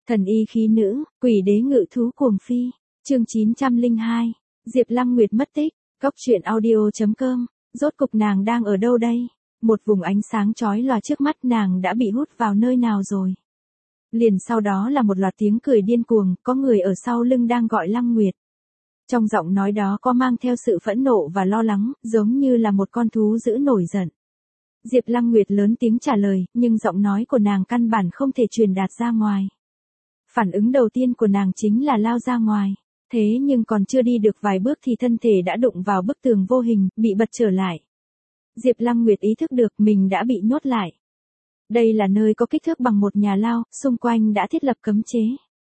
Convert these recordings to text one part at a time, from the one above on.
Thần y khí nữ, quỷ đế ngự thú cuồng phi. Chương 902. Diệp Lăng Nguyệt mất tích. Cốc truyện audio.com. Rốt cục nàng đang ở đâu đây? Một vùng ánh sáng chói lòa trước mắt, nàng đã bị hút vào nơi nào rồi? Liền sau đó là một loạt tiếng cười điên cuồng, có người ở sau lưng đang gọi Lăng Nguyệt. Trong giọng nói đó có mang theo sự phẫn nộ và lo lắng, giống như là một con thú dữ nổi giận. Diệp Lăng Nguyệt lớn tiếng trả lời, nhưng giọng nói của nàng căn bản không thể truyền đạt ra ngoài. Phản ứng đầu tiên của nàng chính là lao ra ngoài. Thế nhưng còn chưa đi được vài bước thì thân thể đã đụng vào bức tường vô hình, bị bật trở lại. Diệp Lăng Nguyệt ý thức được mình đã bị nhốt lại. Đây là nơi có kích thước bằng một nhà lao, xung quanh đã thiết lập cấm chế.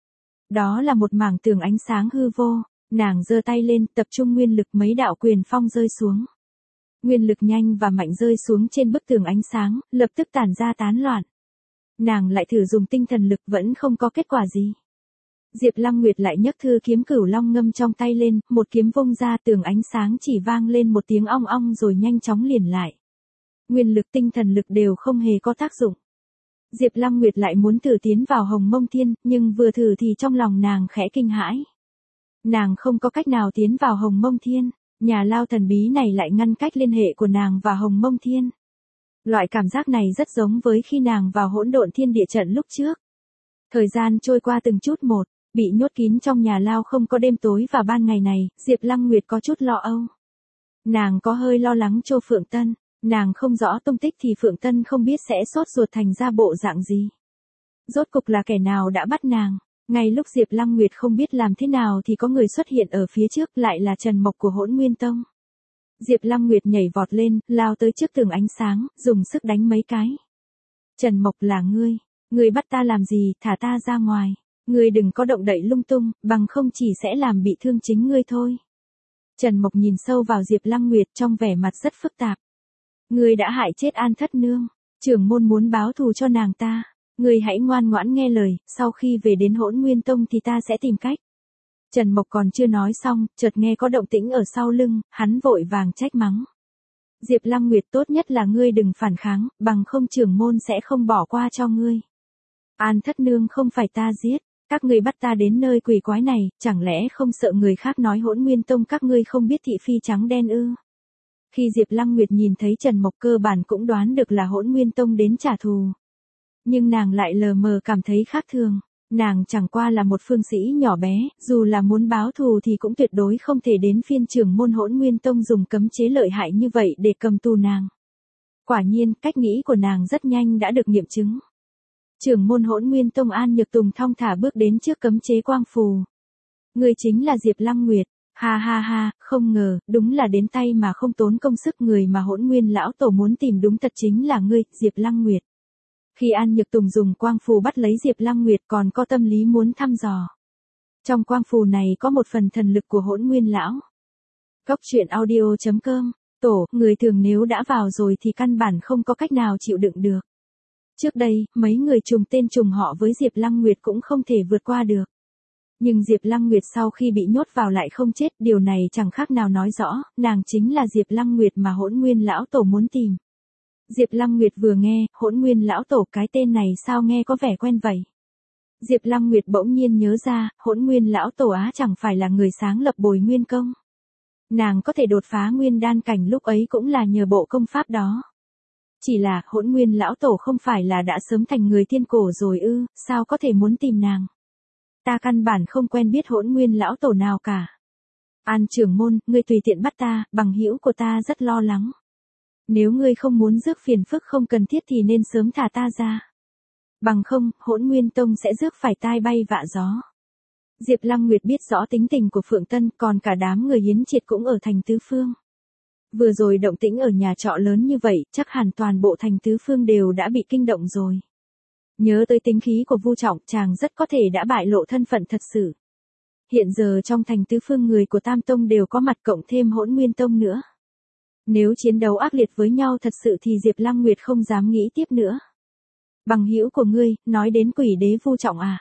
Đó là một mảng tường ánh sáng hư vô, nàng giơ tay lên, tập trung nguyên lực, mấy đạo quyền phong rơi xuống. Nguyên lực nhanh và mạnh rơi xuống trên bức tường ánh sáng, lập tức tản ra tán loạn. Nàng lại thử dùng tinh thần lực vẫn không có kết quả gì. Diệp Lăng Nguyệt lại nhấc thư kiếm Cửu Long Ngâm trong tay lên, một kiếm vung ra, tường ánh sáng chỉ vang lên một tiếng ong ong rồi nhanh chóng liền lại. Nguyên lực tinh thần lực đều không hề có tác dụng. Diệp Lăng Nguyệt lại muốn thử tiến vào Hồng Mông Thiên, nhưng vừa thử thì trong lòng nàng khẽ kinh hãi. Nàng không có cách nào tiến vào Hồng Mông Thiên, nhà lao thần bí này lại ngăn cách liên hệ của nàng và Hồng Mông Thiên. Loại cảm giác này rất giống với khi nàng vào Hỗn Độn Thiên Địa trận lúc trước. Thời gian trôi qua từng chút một, bị nhốt kín trong nhà lao không có đêm tối và ban ngày này, Diệp Lăng Nguyệt có chút lo âu. Nàng có hơi lo lắng cho Phượng Tân, nàng không rõ tung tích thì Phượng Tân không biết sẽ sốt ruột thành ra bộ dạng gì. Rốt cục là kẻ nào đã bắt nàng? Ngay lúc Diệp Lăng Nguyệt không biết làm thế nào thì có người xuất hiện ở phía trước, lại là Trần Mộc của Hỗn Nguyên Tông. Diệp Lăng Nguyệt nhảy vọt lên, lao tới trước tường ánh sáng, dùng sức đánh mấy cái. Trần Mộc, là ngươi. Ngươi bắt ta làm gì, thả ta ra ngoài. Ngươi đừng có động đậy lung tung, bằng không chỉ sẽ làm bị thương chính ngươi thôi. Trần Mộc nhìn sâu vào Diệp Lăng Nguyệt trong vẻ mặt rất phức tạp. Ngươi đã hại chết An Thất Nương. Trưởng môn muốn báo thù cho nàng ta. Ngươi hãy ngoan ngoãn nghe lời, sau khi về đến Hỗn Nguyên Tông thì ta sẽ tìm cách. Trần Mộc còn chưa nói xong, chợt nghe có động tĩnh ở sau lưng, hắn vội vàng trách mắng. Diệp Lăng Nguyệt, tốt nhất là ngươi đừng phản kháng, bằng không trưởng môn sẽ không bỏ qua cho ngươi. An Thất Nương không phải ta giết, các ngươi bắt ta đến nơi quỷ quái này, chẳng lẽ không sợ người khác nói Hỗn Nguyên Tông các ngươi không biết thị phi trắng đen ư? Khi Diệp Lăng Nguyệt nhìn thấy Trần Mộc cơ bản cũng đoán được là Hỗn Nguyên Tông đến trả thù. Nhưng nàng lại lờ mờ cảm thấy khác thường, nàng chẳng qua là một phương sĩ nhỏ bé, dù là muốn báo thù thì cũng tuyệt đối không thể đến phiên trưởng môn Hỗn Nguyên Tông dùng cấm chế lợi hại như vậy để cầm tù nàng. Quả nhiên, cách nghĩ của nàng rất nhanh đã được nghiệm chứng. Trưởng môn Hỗn Nguyên Tông An Nhược Tùng thong thả bước đến trước cấm chế quang phù. Người chính là Diệp Lăng Nguyệt. Ha ha ha, không ngờ, đúng là đến tay mà không tốn công sức, người mà Hỗn Nguyên lão tổ muốn tìm đúng thật chính là ngươi, Diệp Lăng Nguyệt. Khi An Nhược Tùng dùng quang phù bắt lấy Diệp Lăng Nguyệt còn có tâm lý muốn thăm dò. Trong quang phù này có một phần thần lực của Hỗn Nguyên lão. Cốc truyện audio.com. Tổ, người thường nếu đã vào rồi thì căn bản không có cách nào chịu đựng được. Trước đây, mấy người trùng tên trùng họ với Diệp Lăng Nguyệt cũng không thể vượt qua được. Nhưng Diệp Lăng Nguyệt sau khi bị nhốt vào lại không chết, điều này chẳng khác nào nói rõ, nàng chính là Diệp Lăng Nguyệt mà Hỗn Nguyên lão tổ muốn tìm. Diệp Lăng Nguyệt vừa nghe, Hỗn Nguyên lão tổ, cái tên này sao nghe có vẻ quen vậy? Diệp Lăng Nguyệt bỗng nhiên nhớ ra, Hỗn Nguyên lão tổ á chẳng phải là người sáng lập Bồi Nguyên Công. Nàng có thể đột phá nguyên đan cảnh lúc ấy cũng là nhờ bộ công pháp đó. Chỉ là, Hỗn Nguyên lão tổ không phải là đã sớm thành người thiên cổ rồi ư, sao có thể muốn tìm nàng? Ta căn bản không quen biết Hỗn Nguyên lão tổ nào cả. An trưởng môn, ngươi tùy tiện bắt ta, bằng hữu của ta rất lo lắng. Nếu ngươi không muốn rước phiền phức không cần thiết thì nên sớm thả ta ra. Bằng không, Hỗn Nguyên Tông sẽ rước phải tai bay vạ gió. Diệp Lăng Nguyệt biết rõ tính tình của Phượng Tân, còn cả đám người hiến triệt cũng ở thành tứ phương. Vừa rồi động tĩnh ở nhà trọ lớn như vậy, chắc hẳn toàn bộ thành tứ phương đều đã bị kinh động rồi. Nhớ tới tính khí của Vu Trọng, chàng rất có thể đã bại lộ thân phận thật sự. Hiện giờ trong thành tứ phương người của Tam Tông đều có mặt, cộng thêm Hỗn Nguyên Tông nữa. Nếu chiến đấu ác liệt với nhau thật sự thì Diệp Lăng Nguyệt không dám nghĩ tiếp nữa. Bằng hữu của ngươi, nói đến quỷ đế Vu Trọng à?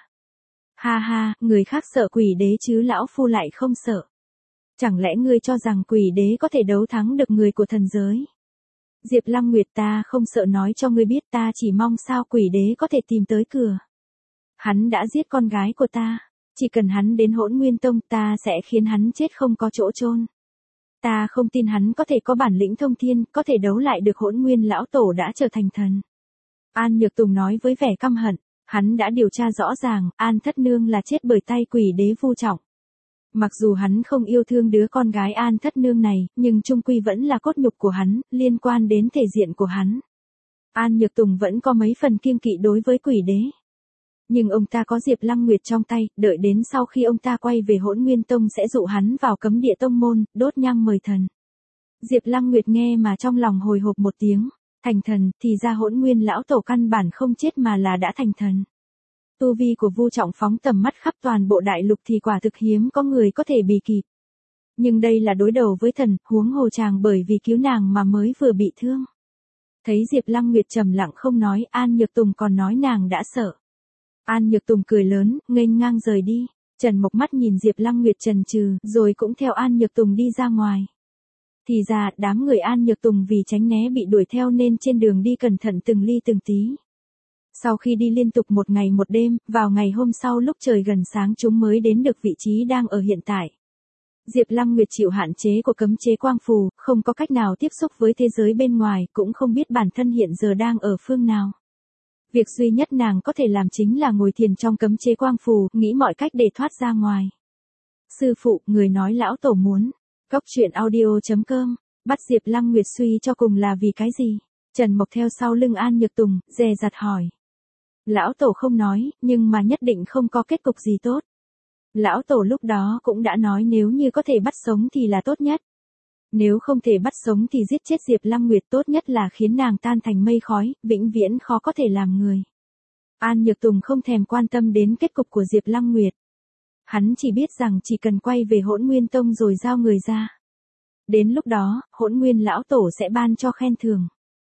Ha ha, người khác sợ quỷ đế chứ lão phu lại không sợ. Chẳng lẽ ngươi cho rằng quỷ đế có thể đấu thắng được người của thần giới? Diệp Lăng Nguyệt, ta không sợ, nói cho ngươi biết, ta chỉ mong sao quỷ đế có thể tìm tới cửa. Hắn đã giết con gái của ta. Chỉ cần hắn đến Hỗn Nguyên Tông ta sẽ khiến hắn chết không có chỗ chôn. Ta không tin hắn có thể có bản lĩnh thông thiên, có thể đấu lại được Hỗn Nguyên lão tổ đã trở thành thần. An Nhược Tùng nói với vẻ căm hận, hắn đã điều tra rõ ràng, An Thất Nương là chết bởi tay quỷ đế Vu Trọng. Mặc dù hắn không yêu thương đứa con gái An Thất Nương này, nhưng chung quy vẫn là cốt nhục của hắn, liên quan đến thể diện của hắn. An Nhược Tùng vẫn có mấy phần kiêng kỵ đối với quỷ đế. Nhưng ông ta có Diệp Lăng Nguyệt trong tay, đợi đến sau khi ông ta quay về Hỗn Nguyên Tông sẽ dụ hắn vào cấm địa tông môn, đốt nhang mời thần. Diệp Lăng Nguyệt nghe mà trong lòng hồi hộp một tiếng, thành thần, thì ra Hỗn Nguyên lão tổ căn bản không chết mà là đã thành thần. Tu vi của Vu Trọng phóng tầm mắt khắp toàn bộ đại lục thì quả thực hiếm có người có thể bì kịp. Nhưng đây là đối đầu với thần, huống hồ chàng bởi vì cứu nàng mà mới vừa bị thương. Thấy Diệp Lăng Nguyệt trầm lặng không nói, An Nhược Tùng còn nói nàng đã sợ. An Nhược Tùng cười lớn, nghênh ngang rời đi. Trần Mộc mắt nhìn Diệp Lăng Nguyệt chần chừ, rồi cũng theo An Nhược Tùng đi ra ngoài. Thì ra, đám người An Nhược Tùng vì tránh né bị đuổi theo nên trên đường đi cẩn thận từng ly từng tí. Sau khi đi liên tục một ngày một đêm, vào ngày hôm sau lúc trời gần sáng chúng mới đến được vị trí đang ở hiện tại. Diệp Lăng Nguyệt chịu hạn chế của cấm chế quang phù, không có cách nào tiếp xúc với thế giới bên ngoài, cũng không biết bản thân hiện giờ đang ở phương nào. Việc duy nhất nàng có thể làm chính là ngồi thiền trong cấm chế quang phù, nghĩ mọi cách để thoát ra ngoài. Sư phụ, người nói lão tổ muốn. Cốc truyện audio.com, bắt Diệp Lăng Nguyệt suy cho cùng là vì cái gì? Trần Mộc theo sau lưng An Nhược Tùng, dè dặt hỏi. Lão tổ không nói, nhưng mà nhất định không có kết cục gì tốt. Lão tổ lúc đó cũng đã nói nếu như có thể bắt sống thì là tốt nhất. Nếu không thể bắt sống thì giết chết Diệp Lăng Nguyệt, tốt nhất là khiến nàng tan thành mây khói, vĩnh viễn khó có thể làm người. An Nhược Tùng không thèm quan tâm đến kết cục của Diệp Lăng Nguyệt. Hắn chỉ biết rằng chỉ cần quay về Hỗn Nguyên Tông rồi giao người ra. Đến lúc đó, Hỗn Nguyên lão tổ sẽ ban cho khen thưởng.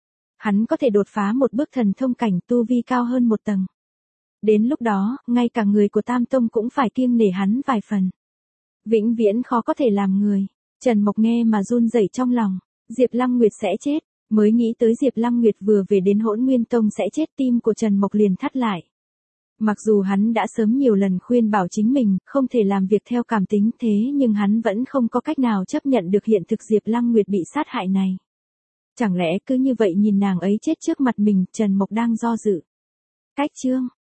Hắn có thể đột phá một bước thần thông cảnh, tu vi cao hơn một tầng. Đến lúc đó, ngay cả người của Tam Tông cũng phải kiêng nể hắn vài phần. Vĩnh viễn khó có thể làm người. Trần Mộc nghe mà run rẩy trong lòng. Diệp Lăng Nguyệt sẽ chết. Mới nghĩ tới Diệp Lăng Nguyệt vừa về đến Hỗn Nguyên Tông sẽ chết, tim của Trần Mộc liền thắt lại. Mặc dù hắn đã sớm nhiều lần khuyên bảo chính mình không thể làm việc theo cảm tính, thế nhưng hắn vẫn không có cách nào chấp nhận được hiện thực Diệp Lăng Nguyệt bị sát hại này. Chẳng lẽ cứ như vậy nhìn nàng ấy chết trước mặt mình, Trần Mộc đang do dự. Cách chương